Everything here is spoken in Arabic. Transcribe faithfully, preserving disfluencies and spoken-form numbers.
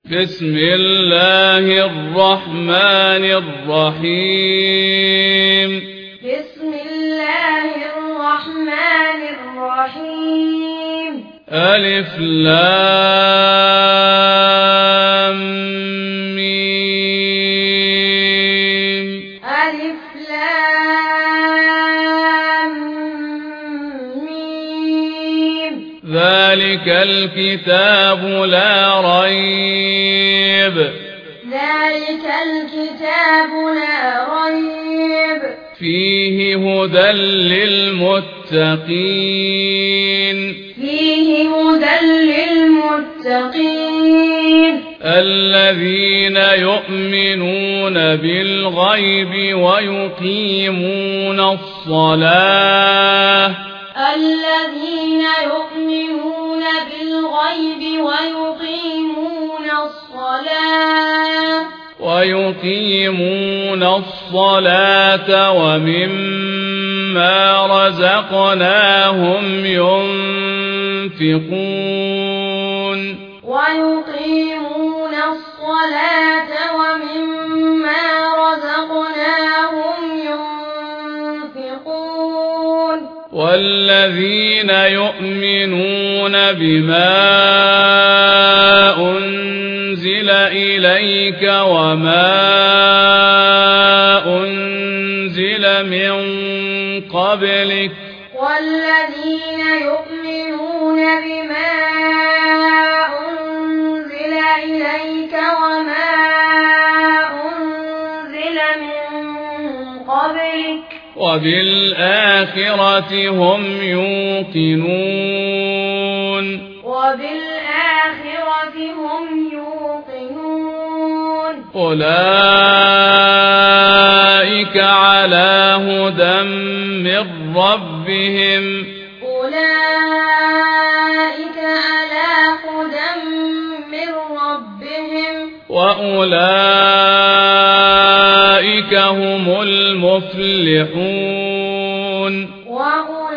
بسم الله الرحمن الرحيم بسم الله الرحمن الرحيم ألف لام ميم ألف لام ميم ذلك الكتاب لا ريب ذلك الكتاب لا ريب فيه هدى للمتقين فيه هدى للمتقين الذين يؤمنون بالغيب ويقيمون الصلاة الذين يؤمنون بالغيب ويقيمون الصلاة ويقيمون الصلاة ومما رزقناهم ينفقون ويقيمون الصلاة ومما رزقناهم ينفقون والذين يؤمنون بما أنزل إليك وما أنزل من قبلك والذين يؤمنون بما أنزل إليك وما أنزل من قبلك وبالآخرة هم يوقنون وبالآخرة هم يوقنون أولئك على هدى من ربهم أولئك على هدى من ربهم وأولئك هم المفلحون وأولئك